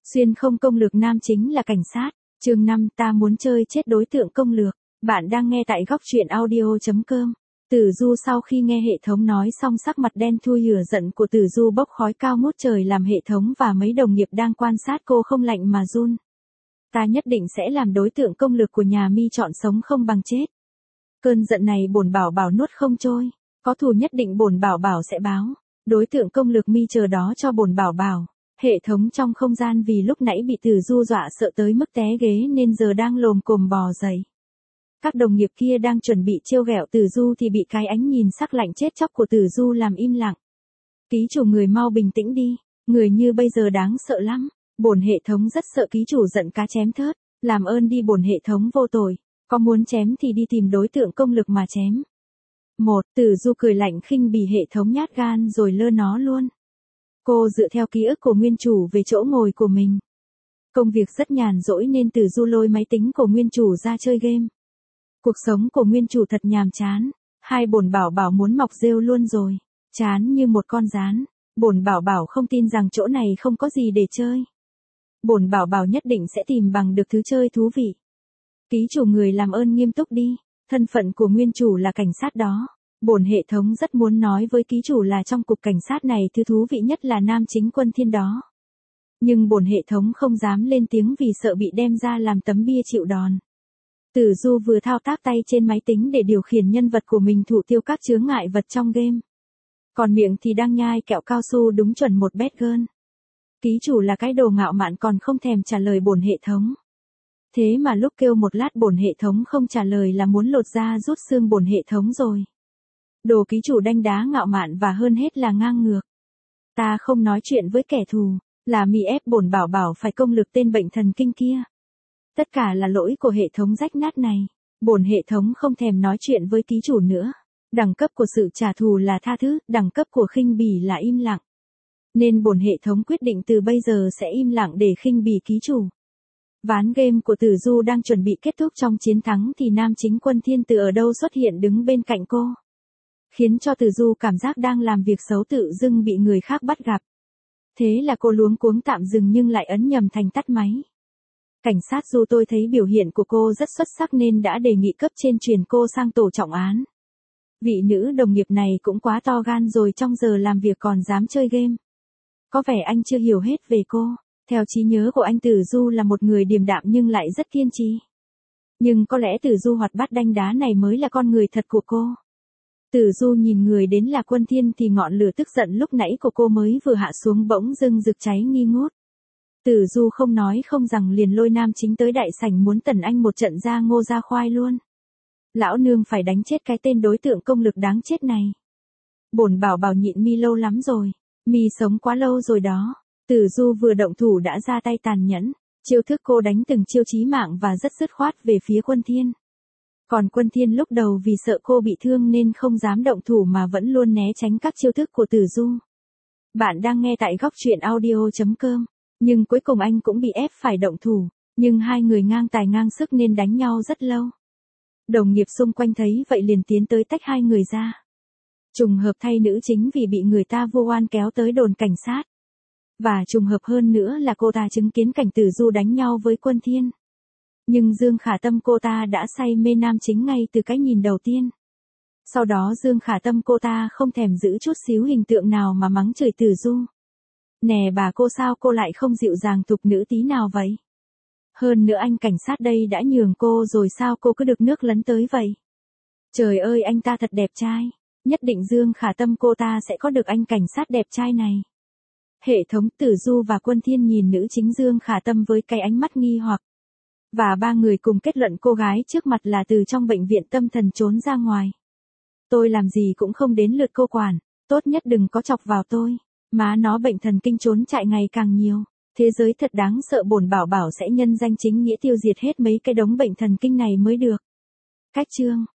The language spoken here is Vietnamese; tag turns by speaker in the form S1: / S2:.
S1: Xuyên không công lược nam chính là cảnh sát. Chương 5 ta muốn chơi chết đối tượng công lược. Bạn đang nghe tại góc truyện audio.com. Tử Du sau khi nghe hệ thống nói xong sắc mặt đen thui lửa giận của Tử Du bốc khói cao ngút trời làm hệ thống và mấy đồng nghiệp đang quan sát cô không lạnh mà run. Ta nhất định sẽ làm đối tượng công lược của nhà Mi chọn sống không bằng chết. Cơn giận này bổn bảo bảo nuốt không trôi. Có thù nhất định bổn bảo bảo sẽ báo. Đối tượng công lược Mi chờ đó cho bổn bảo bảo. Hệ thống trong không gian vì lúc nãy bị Tử Du dọa sợ tới mức té ghế nên giờ đang lồm cồm bò dậy. Các đồng nghiệp kia đang chuẩn bị trêu ghẹo Tử Du thì bị cái ánh nhìn sắc lạnh chết chóc của Tử Du làm im lặng. Ký chủ người mau bình tĩnh đi, người như bây giờ đáng sợ lắm. Bổn hệ thống rất sợ ký chủ giận cá chém thớt, làm ơn đi bổn hệ thống vô tội, có muốn chém thì đi tìm đối tượng công lực mà chém. Tử Du cười lạnh khinh bỉ hệ thống nhát gan rồi lơ nó luôn. Cô dựa theo ký ức của nguyên chủ về chỗ ngồi của mình. Công việc rất nhàn rỗi nên Tử Du lôi máy tính của nguyên chủ ra chơi game. Cuộc sống của nguyên chủ thật nhàm chán, hai bổn bảo bảo muốn mọc rêu luôn rồi, chán như một con gián. Bổn bảo bảo không tin rằng chỗ này không có gì để chơi. Bổn bảo bảo nhất định sẽ tìm bằng được thứ chơi thú vị. Ký chủ người làm ơn nghiêm túc đi, thân phận của nguyên chủ là cảnh sát đó. Bổn hệ thống rất muốn nói với ký chủ là trong cục cảnh sát này thứ thú vị nhất là nam chính Quân Thiên đó. Nhưng bổn hệ thống không dám lên tiếng vì sợ bị đem ra làm tấm bia chịu đòn. Tử Du vừa thao tác tay trên máy tính để điều khiển nhân vật của mình thủ tiêu các chướng ngại vật trong game. Còn miệng thì đang nhai kẹo cao su đúng chuẩn một bét gơn. Ký chủ là cái đồ ngạo mạn còn không thèm trả lời bổn hệ thống. Thế mà lúc kêu một lát bổn hệ thống không trả lời là muốn lột da rút xương bổn hệ thống rồi. Đồ ký chủ đanh đá ngạo mạn và hơn hết là ngang ngược. Ta không nói chuyện với kẻ thù, là Mi ép bổn bảo bảo phải công lược tên bệnh thần kinh kia. Tất cả là lỗi của hệ thống rách nát này. Bổn hệ thống không thèm nói chuyện với ký chủ nữa. Đẳng cấp của sự trả thù là tha thứ, đẳng cấp của khinh bỉ là im lặng. Nên bổn hệ thống quyết định từ bây giờ sẽ im lặng để khinh bỉ ký chủ. Ván game của Tử Du đang chuẩn bị kết thúc trong chiến thắng thì nam chính Quân Thiên từ ở đâu xuất hiện đứng bên cạnh cô. Khiến cho Tử Du cảm giác đang làm việc xấu tự dưng bị người khác bắt gặp. Thế là cô luống cuống tạm dừng nhưng lại ấn nhầm thành tắt máy. Cảnh sát Du tôi thấy biểu hiện của cô rất xuất sắc nên đã đề nghị cấp trên truyền cô sang tổ trọng án. Vị nữ đồng nghiệp này cũng quá to gan rồi trong giờ làm việc còn dám chơi game. Có vẻ anh chưa hiểu hết về cô. Theo trí nhớ của anh Tử Du là một người điềm đạm nhưng lại rất kiên trì. Nhưng có lẽ Tử Du hoạt bát đanh đá này mới là con người thật của cô. Tử Du nhìn người đến là Quân Thiên thì ngọn lửa tức giận lúc nãy của cô mới vừa hạ xuống bỗng dưng rực cháy nghi ngút. Tử Du không nói không rằng liền lôi nam chính tới đại sảnh muốn tẩn anh một trận ra ngô ra khoai luôn. Lão nương phải đánh chết cái tên đối tượng công lực đáng chết này. Bổn bảo bảo nhịn Mi lâu lắm rồi, Mi sống quá lâu rồi đó. Tử Du vừa động thủ đã ra tay tàn nhẫn, chiêu thức cô đánh từng chiêu chí mạng và rất dứt khoát về phía Quân Thiên. Còn Quân Thiên lúc đầu vì sợ cô bị thương nên không dám động thủ mà vẫn luôn né tránh các chiêu thức của Tử Du. Bạn đang nghe tại góc truyện audio.com, nhưng cuối cùng anh cũng bị ép phải động thủ, nhưng hai người ngang tài ngang sức nên đánh nhau rất lâu. Đồng nghiệp xung quanh thấy vậy liền tiến tới tách hai người ra. Trùng hợp thay nữ chính vì bị người ta vô oan kéo tới đồn cảnh sát. Và trùng hợp hơn nữa là cô ta chứng kiến cảnh Tử Du đánh nhau với Quân Thiên. Nhưng Dương Khả Tâm cô ta đã say mê nam chính ngay từ cái nhìn đầu tiên. Sau đó Dương Khả Tâm cô ta không thèm giữ chút xíu hình tượng nào mà mắng chửi Tử Du. Nè bà cô sao cô lại không dịu dàng tục nữ tí nào vậy? Hơn nữa anh cảnh sát đây đã nhường cô rồi sao cô cứ được nước lấn tới vậy? Trời ơi anh ta thật đẹp trai, nhất định Dương Khả Tâm cô ta sẽ có được anh cảnh sát đẹp trai này. Hệ thống Tử Du và Quân Thiên nhìn nữ chính Dương Khả Tâm với cái ánh mắt nghi hoặc. Và ba người cùng kết luận cô gái trước mặt là từ trong bệnh viện tâm thần trốn ra ngoài. Tôi làm gì cũng không đến lượt cô quản, tốt nhất đừng có chọc vào tôi. Má nó bệnh thần kinh trốn chạy ngày càng nhiều. Thế giới thật đáng sợ bổn bảo bảo sẽ nhân danh chính nghĩa tiêu diệt hết mấy cái đống bệnh thần kinh này mới được. Cách chương